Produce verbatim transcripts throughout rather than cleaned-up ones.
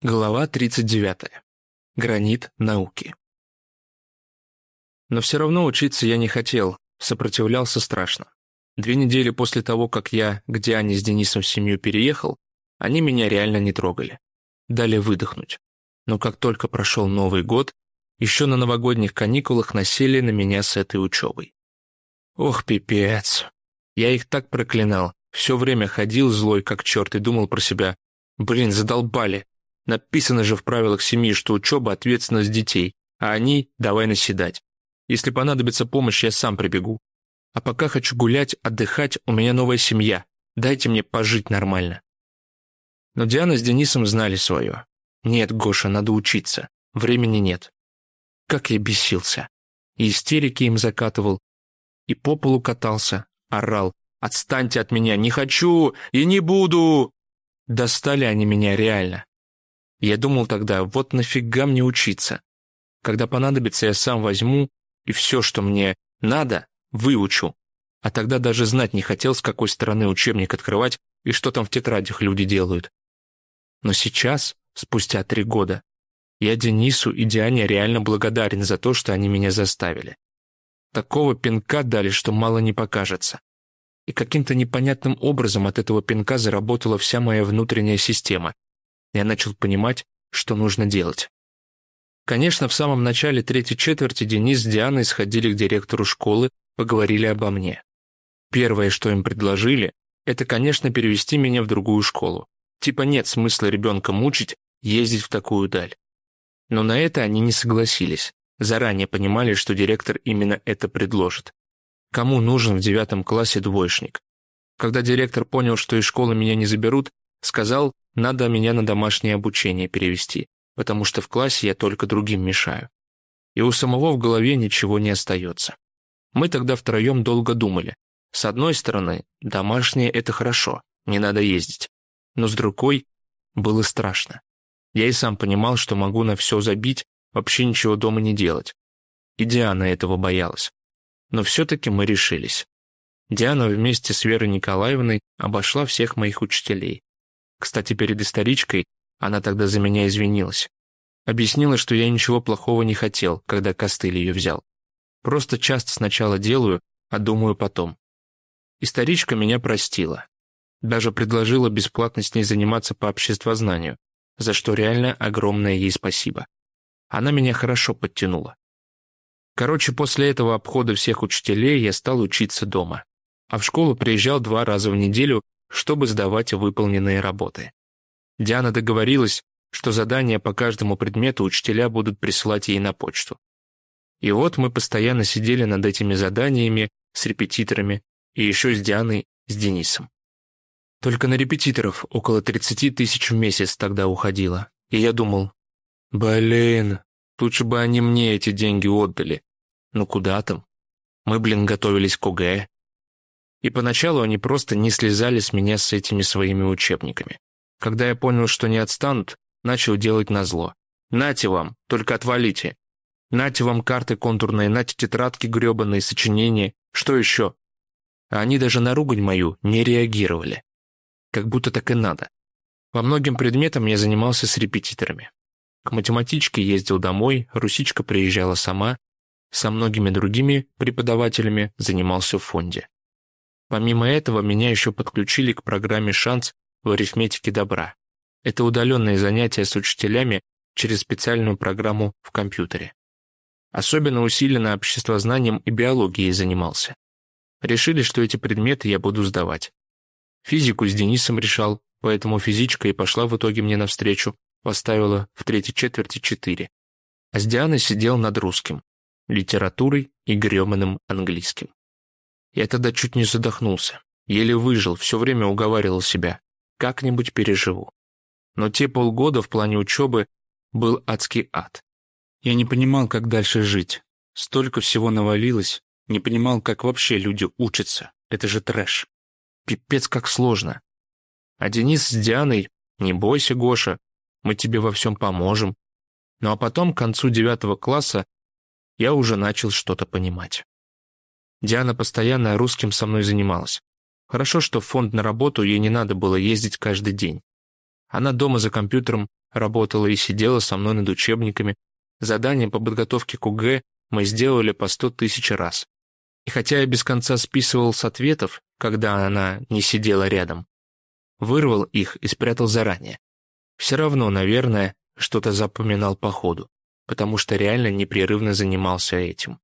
Глава тридцать девятая. Гранит науки. Но все равно учиться я не хотел, сопротивлялся страшно. Две недели после того, как я к Диане с Денисом в семью переехал, они меня реально не трогали. Дали выдохнуть. Но как только прошел Новый год, еще на новогодних каникулах насели на меня с этой учебой. Ох, пипец. Я их так проклинал, все время ходил злой как черт и думал про себя: блин, задолбали. Написано же в правилах семьи, что учеба – ответственность детей, а они – давай наседать. Если понадобится помощь, я сам прибегу. А пока хочу гулять, отдыхать, у меня новая семья. Дайте мне пожить нормально. Но Диана с Денисом знали свое. Нет, Гоша, надо учиться. Времени нет. Как я бесился. И истерики им закатывал, и по полу катался, орал: «Отстаньте от меня, не хочу и не буду!» Достали они меня реально. Я думал тогда: вот нафига мне учиться? Когда понадобится, я сам возьму и все, что мне надо, выучу. А тогда даже знать не хотел, с какой стороны учебник открывать и что там в тетрадях люди делают. Но сейчас, спустя три года, я Денису и Диане реально благодарен за то, что они меня заставили. Такого пинка дали, что мало не покажется. И каким-то непонятным образом от этого пинка заработала вся моя внутренняя система. Я начал понимать, что нужно делать. Конечно, в самом начале третьей четверти Денис с Дианой сходили к директору школы, поговорили обо мне. Первое, что им предложили, это, конечно, перевести меня в другую школу. Типа нет смысла ребенка мучить, ездить в такую даль. Но на это они не согласились. Заранее понимали, что директор именно это предложит. Кому нужен в девятом классе двоечник? Когда директор понял, что из школы меня не заберут, сказал: надо меня на домашнее обучение перевести, потому что в классе я только другим мешаю. И у самого в голове ничего не остается. Мы тогда втроем долго думали. С одной стороны, домашнее – это хорошо, не надо ездить. Но с другой, было страшно. Я и сам понимал, что могу на все забить, вообще ничего дома не делать. И Диана этого боялась. Но все-таки мы решились. Диана вместе с Верой Николаевной обошла всех моих учителей. Кстати, перед историчкой она тогда за меня извинилась. Объяснила, что я ничего плохого не хотел, когда костыль ее взял. Просто часто сначала делаю, а думаю потом. Историчка меня простила. Даже предложила бесплатно с ней заниматься по обществознанию, за что реально огромное ей спасибо. Она меня хорошо подтянула. Короче, после этого обхода всех учителей я стал учиться дома. А в школу приезжал два раза в неделю, чтобы сдавать выполненные работы. Диана договорилась, что задания по каждому предмету учителя будут присылать ей на почту. И вот мы постоянно сидели над этими заданиями с репетиторами и еще с Дианой, с Денисом. Только на репетиторов около тридцати тысяч в месяц тогда уходило. И я думал: блин, лучше бы они мне эти деньги отдали. Ну куда там? Мы, блин, готовились к ОГЭ. И поначалу они просто не слезали с меня с этими своими учебниками. Когда я понял, что не отстанут, начал делать назло. Нате вам, только отвалите. Нате вам карты контурные, нате тетрадки гребаные, сочинения. Что еще? А они даже на ругань мою не реагировали. Как будто так и надо. По многим предметам я занимался с репетиторами. К математичке ездил домой, Русичка приезжала сама. Со многими другими преподавателями занимался в фонде. Помимо этого, меня еще подключили к программе «Шанс» в арифметике добра. Это удаленные занятия с учителями через специальную программу в компьютере. Особенно усиленно обществознанием и биологией занимался. Решили, что эти предметы я буду сдавать. Физику с Денисом решал, поэтому физичка и пошла в итоге мне навстречу, поставила в третьей четверти четыре. А с Дианой сидел над русским, литературой и грёбаным английским. Я тогда чуть не задохнулся, еле выжил, все время уговаривал себя: как-нибудь переживу. Но те полгода в плане учебы был адский ад. Я не понимал, как дальше жить. Столько всего навалилось, не понимал, как вообще люди учатся. Это же трэш. Пипец, как сложно. А Денис с Дианой: не бойся, Гоша, мы тебе во всем поможем. Ну а потом, к концу девятого класса, я уже начал что-то понимать. Диана постоянно русским со мной занималась. Хорошо, что в фонд на работу ей не надо было ездить каждый день. Она дома за компьютером работала и сидела со мной над учебниками. Задания по подготовке к ОГЭ мы сделали по сто тысяч раз. И хотя я без конца списывал с ответов, когда она не сидела рядом, вырвал их и спрятал заранее. Все равно, наверное, что-то запоминал по ходу, потому что реально непрерывно занимался этим.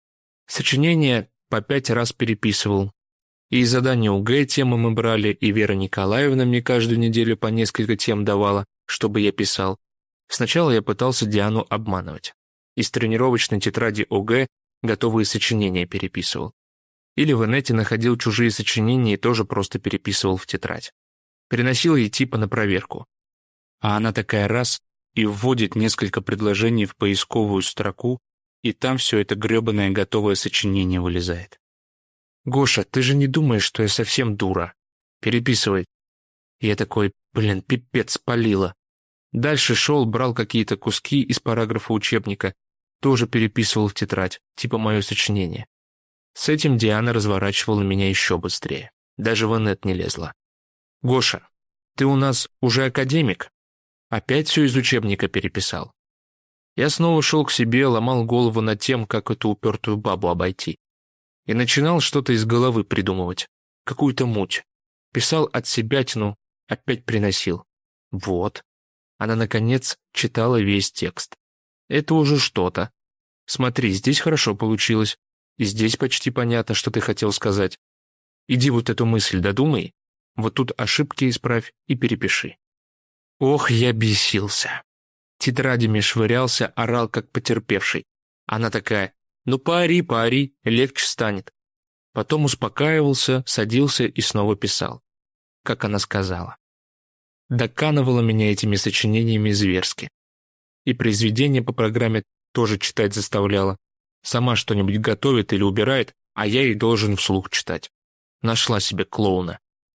Сочинения по пять раз переписывал. И задания ОГЭ темы мы брали, и Вера Николаевна мне каждую неделю по несколько тем давала, чтобы я писал. Сначала я пытался Диану обманывать. Из тренировочной тетради ОГЭ готовые сочинения переписывал. Или в инете находил чужие сочинения и тоже просто переписывал в тетрадь. Переносил ей типа на проверку. А она такая раз и вводит несколько предложений в поисковую строку, и там все это гребаное готовое сочинение вылезает. «Гоша, ты же не думаешь, что я совсем дура? Переписывай». Я такой, блин, пипец, спалила. Дальше шел, брал какие-то куски из параграфа учебника, тоже переписывал в тетрадь, типа мое сочинение. С этим Диана разворачивала меня еще быстрее. Даже в инет не лезла. «Гоша, ты у нас уже академик? Опять все из учебника переписал?» Я снова шел к себе, ломал голову над тем, как эту упертую бабу обойти. И начинал что-то из головы придумывать. Какую-то муть. Писал от себятину, опять приносил. Вот. Она, наконец, читала весь текст. Это уже что-то. Смотри, здесь хорошо получилось. И здесь почти понятно, что ты хотел сказать. Иди вот эту мысль додумай. Вот тут ошибки исправь и перепиши. Ох, я бесился. Тетрадями швырялся, орал, как потерпевший. Она такая: «Ну, поори, поори, легче станет». Потом успокаивался, садился и снова писал. Как она сказала. Доканывала меня этими сочинениями зверски. И произведения по программе тоже читать заставляла. Сама что-нибудь готовит или убирает, а я ей должен вслух читать. Нашла себе клоуна.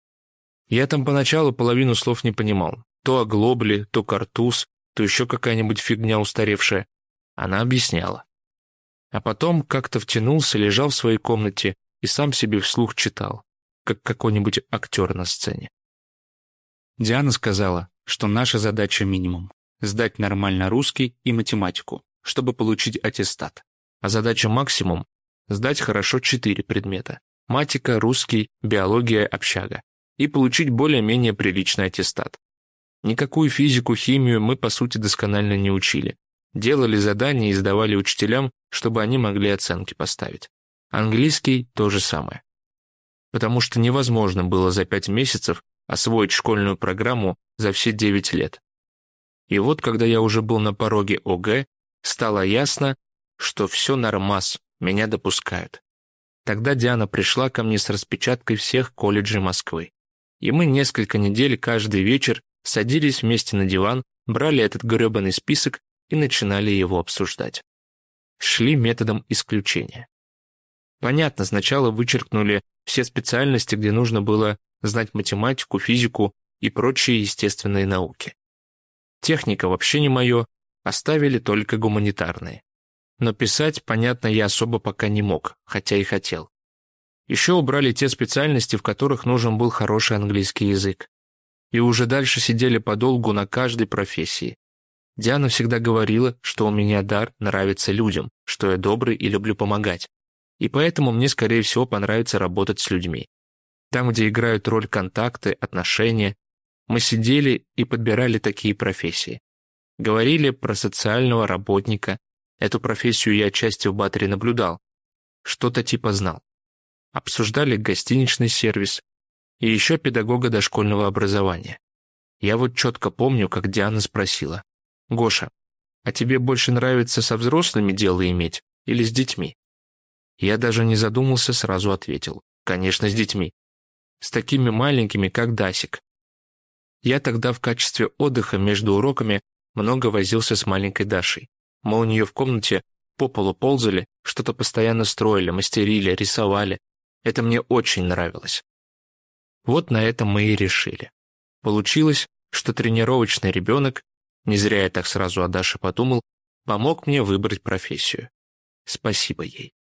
Я там поначалу половину слов не понимал. То оглобли, то картуз, то еще какая-нибудь фигня устаревшая. Она объясняла. А потом как-то втянулся, лежал в своей комнате и сам себе вслух читал, как какой-нибудь актер на сцене. Диана сказала, что наша задача минимум – сдать нормально русский и математику, чтобы получить аттестат. А задача максимум – сдать хорошо четыре предмета – матика, русский, биология, общага, и получить более-менее приличный аттестат. Никакую физику, химию мы, по сути, досконально не учили. Делали задания и сдавали учителям, чтобы они могли оценки поставить. Английский – то же самое. Потому что невозможно было за пять месяцев освоить школьную программу за все девять лет. И вот, когда я уже был на пороге ОГЭ, стало ясно, что все нормас, меня допускают. Тогда Диана пришла ко мне с распечаткой всех колледжей Москвы. И мы несколько недель каждый вечер садились вместе на диван, брали этот гребаный список и начинали его обсуждать. Шли методом исключения. Понятно, сначала вычеркнули все специальности, где нужно было знать математику, физику и прочие естественные науки. Техника вообще не мое, оставили только гуманитарные. Но писать, понятно, я особо пока не мог, хотя и хотел. Еще убрали те специальности, в которых нужен был хороший английский язык. И уже дальше сидели подолгу на каждой профессии. Диана всегда говорила, что у меня дар нравится людям, что я добрый и люблю помогать. И поэтому мне, скорее всего, понравится работать с людьми. Там, где играют роль контакты, отношения, мы сидели и подбирали такие профессии. Говорили про социального работника. Эту профессию я отчасти в Баттере наблюдал. Что-то типа знал. Обсуждали гостиничный сервис и еще педагога дошкольного образования. Я вот четко помню, как Диана спросила: «Гоша, а тебе больше нравится со взрослыми дело иметь или с детьми?» Я даже не задумался, сразу ответил: «Конечно, с детьми. С такими маленькими, как Дасик». Я тогда в качестве отдыха между уроками много возился с маленькой Дашей. Мы у нее в комнате по полу ползали, что-то постоянно строили, мастерили, рисовали. Это мне очень нравилось. Вот на этом мы и решили. Получилось, что тренировочный ребенок, не зря я так сразу о Даше подумал, помог мне выбрать профессию. Спасибо ей.